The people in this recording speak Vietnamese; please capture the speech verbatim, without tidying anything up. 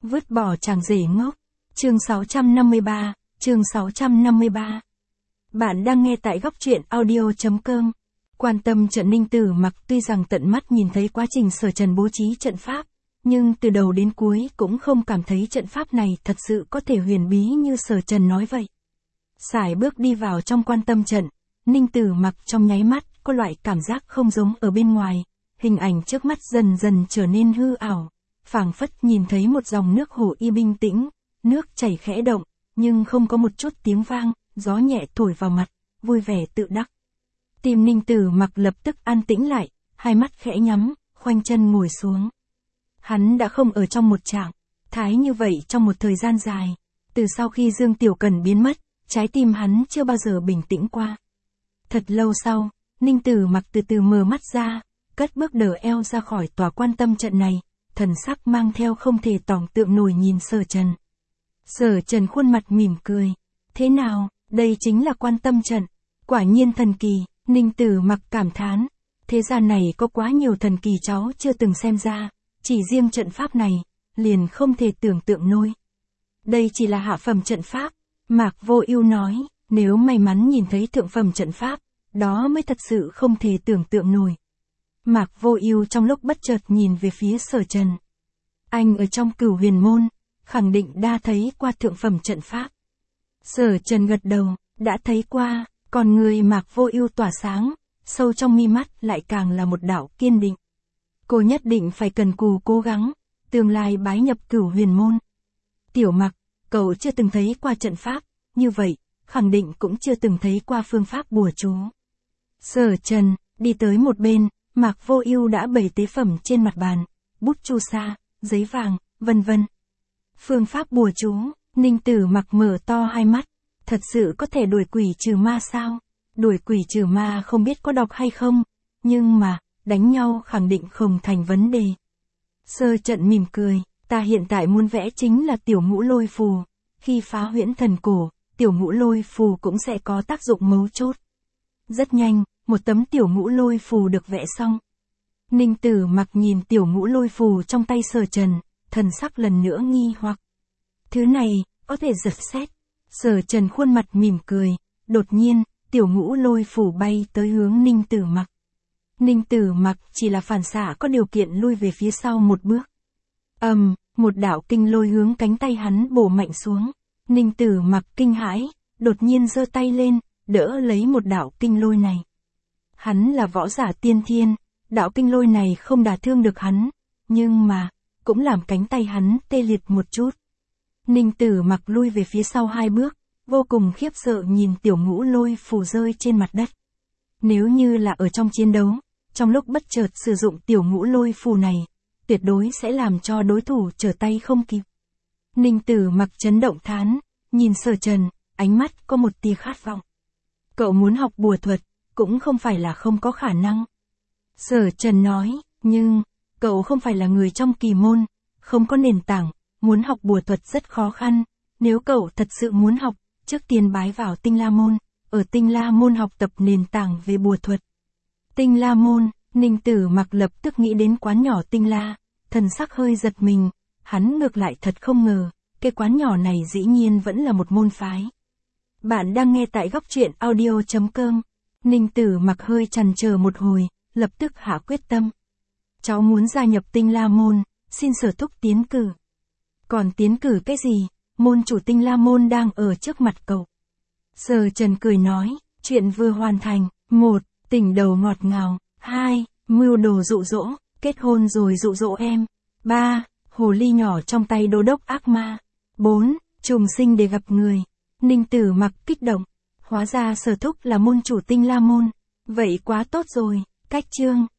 Vứt bỏ chàng rể ngốc. Chương sáu trăm năm mươi ba, chương sáu trăm năm mươi ba. Bạn đang nghe tại góc truyện audio chấm com. Quan tâm trận Ninh Tử Mặc tuy rằng tận mắt nhìn thấy quá trình Sở Trần bố trí trận pháp, nhưng từ đầu đến cuối cũng không cảm thấy trận pháp này thật sự có thể huyền bí như Sở Trần nói vậy. Sải bước đi vào trong quan tâm trận, Ninh Tử Mặc trong nháy mắt có loại cảm giác không giống ở bên ngoài, hình ảnh trước mắt dần dần trở nên hư ảo, phảng phất nhìn thấy một dòng nước hồ y bình tĩnh, nước chảy khẽ động, nhưng không có một chút tiếng vang, gió nhẹ thổi vào mặt, vui vẻ tự đắc. Tim Ninh Tử Mặc lập tức an tĩnh lại, hai mắt khẽ nhắm, khoanh chân ngồi xuống. Hắn đã không ở trong một trạng thái như vậy trong một thời gian dài, từ sau khi Dương Tiểu Cần biến mất, trái tim hắn chưa bao giờ bình tĩnh qua. Thật lâu sau, Ninh Tử Mặc từ từ mở mắt ra, cất bước đỡ eo ra khỏi tòa quan tâm trận này, thần sắc mang theo không thể tưởng tượng nổi nhìn Sở Trần. Sở Trần khuôn mặt mỉm cười. Thế nào, đây chính là quan tâm trận. Quả nhiên thần kỳ, Ninh Tử Mặc cảm thán. Thế gian này có quá nhiều thần kỳ cháu chưa từng xem ra, chỉ riêng trận pháp này, liền không thể tưởng tượng nổi. Đây chỉ là hạ phẩm trận pháp, Mạc Vô Ưu nói, nếu may mắn nhìn thấy thượng phẩm trận pháp, đó mới thật sự không thể tưởng tượng nổi. Mạc Vô Ưu trong lúc bất chợt nhìn về phía Sở Trần. Anh ở trong Cửu Huyền môn, khẳng định đã thấy qua thượng phẩm trận pháp. Sở Trần gật đầu, đã thấy qua, còn người Mạc Vô Ưu tỏa sáng, sâu trong mi mắt lại càng là một đạo kiên định. Cô nhất định phải cần cù cố gắng, tương lai bái nhập Cửu Huyền môn. Tiểu Mặc, cậu chưa từng thấy qua trận pháp, như vậy, khẳng định cũng chưa từng thấy qua phương pháp bùa chú. Sở Trần đi tới một bên, Mạc Vô Ưu đã bày tế phẩm trên mặt bàn, bút chu sa, giấy vàng, vân vân. Phương pháp bùa chú, Ninh Tử Mặc mở to hai mắt, thật sự có thể đuổi quỷ trừ ma sao? Đuổi quỷ trừ ma không biết có độc hay không, nhưng mà, đánh nhau khẳng định không thành vấn đề. Sở Trần mỉm cười, ta hiện tại muốn vẽ chính là tiểu ngũ lôi phù, khi phá huyễn thần cổ, tiểu ngũ lôi phù cũng sẽ có tác dụng mấu chốt. Rất nhanh, một tấm tiểu ngũ lôi phù được vẽ xong. Ninh Tử Mặc nhìn tiểu ngũ lôi phù trong tay Sở Trần, thần sắc lần nữa nghi hoặc. Thứ này, có thể giật xét. Sở Trần khuôn mặt mỉm cười, đột nhiên, tiểu ngũ lôi phù bay tới hướng Ninh Tử Mặc. Ninh Tử Mặc chỉ là phản xạ có điều kiện lui về phía sau một bước. Ầm, um, một đạo kinh lôi hướng cánh tay hắn bổ mạnh xuống. Ninh Tử Mặc kinh hãi, đột nhiên giơ tay lên, đỡ lấy một đạo kinh lôi này. Hắn là võ giả tiên thiên, đạo kinh lôi này không đả thương được hắn, nhưng mà, cũng làm cánh tay hắn tê liệt một chút. Ninh Tử Mặc lui về phía sau hai bước, vô cùng khiếp sợ nhìn tiểu ngũ lôi phù rơi trên mặt đất. Nếu như là ở trong chiến đấu, trong lúc bất chợt sử dụng tiểu ngũ lôi phù này, tuyệt đối sẽ làm cho đối thủ trở tay không kịp. Ninh Tử Mặc chấn động thán, nhìn Sở Trần, ánh mắt có một tia khát vọng. Cậu muốn học bùa thuật, cũng không phải là không có khả năng. Sở Trần nói, nhưng, cậu không phải là người trong kỳ môn, không có nền tảng, muốn học bùa thuật rất khó khăn. Nếu cậu thật sự muốn học, trước tiên bái vào Tinh La môn, ở Tinh La môn học tập nền tảng về bùa thuật. Tinh La môn, Ninh Tử Mặc lập tức nghĩ đến quán nhỏ Tinh La, thần sắc hơi giật mình, hắn ngược lại thật không ngờ, cái quán nhỏ này dĩ nhiên vẫn là một môn phái. Bạn đang nghe tại góc truyện audio chấm com. Ninh Tử Mặc hơi chần chờ một hồi, lập tức hạ quyết tâm. Cháu muốn gia nhập Tinh La môn, xin Sở thúc tiến cử. Còn tiến cử cái gì, môn chủ Tinh La môn đang ở trước mặt cậu. Sở Trần cười nói, chuyện vừa hoàn thành. Một, tỉnh đầu ngọt ngào. Hai, mưu đồ dụ dỗ, kết hôn rồi dụ dỗ em. Ba, hồ ly nhỏ trong tay đô đốc ác ma. Bốn, trùng sinh để gặp người. Ninh Tử Mặc kích động. Hóa ra Sở thúc là môn chủ Tinh La môn. Vậy quá tốt rồi, cách chương.